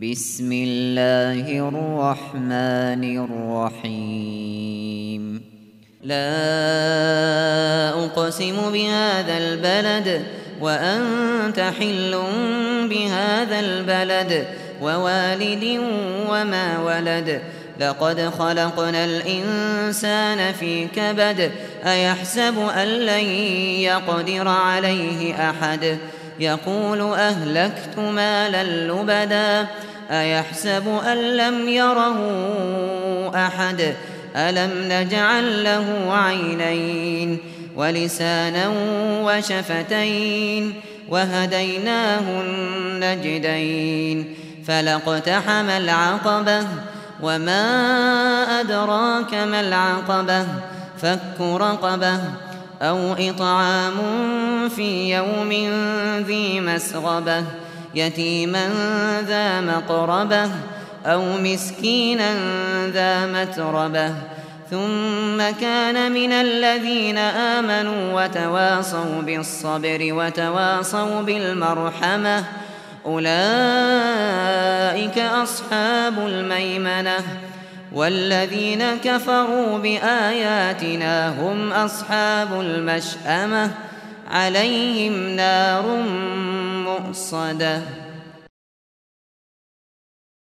بسم الله الرحمن الرحيم لا أقسم بهذا البلد وأنت حل بهذا البلد ووالد وما ولد لقد خلقنا الإنسان في كبد أيحسب أن لن يقدر عليه أحد يقول أهلكت مالا لبدا أيحسب أن لم يره أحد ألم نجعل له عينين ولسانا وشفتين وهديناه النجدين فلاقتحم العقبة وما أدراك ما العقبة فك رقبة أو إطعام في يوم ذي مسغبة يتيما ذا مقربة أو مسكينا ذا متربة ثم كان من الذين آمنوا وتواصوا بالصبر وتواصوا بالمرحمة أولئك أصحاب الميمنة والذين كفروا بآياتنا هم أصحاب المشأمة عليهم نار مؤصدة